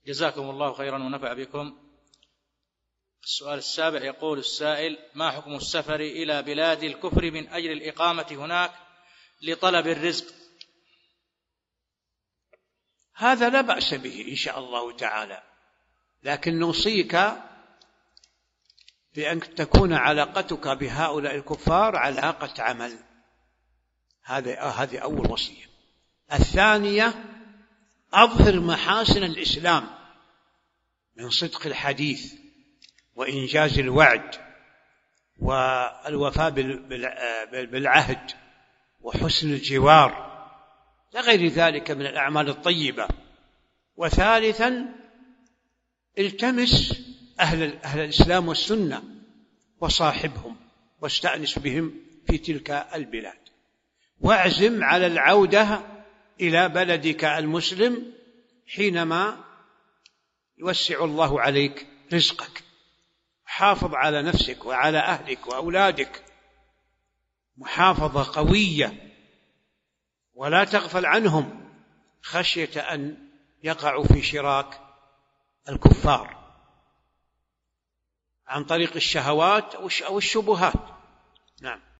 جزاكم الله خيرا ونفع بكم. السؤال السابع، يقول السائل: ما حكم السفر إلى بلاد الكفر من أجل الإقامة هناك لطلب الرزق؟ هذا لا بأس به إن شاء الله تعالى، لكن نوصيك بأن تكون علاقتك بهؤلاء الكفار علاقة عمل. هذه أول وصية. الثانية: أظهر محاسن الإسلام من صدق الحديث وإنجاز الوعد والوفاء بالعهد وحسن الجوار لغير ذلك من الأعمال الطيبة. وثالثا: التمس أهل الإسلام والسنة وصاحبهم واستأنس بهم في تلك البلاد، واعزم على العودة إلى بلدك المسلم حينما يوسع الله عليك رزقك. حافظ على نفسك وعلى أهلك وأولادك محافظة قوية، ولا تغفل عنهم خشية أن يقعوا في شراك الكفار عن طريق الشهوات أو الشبهات. نعم.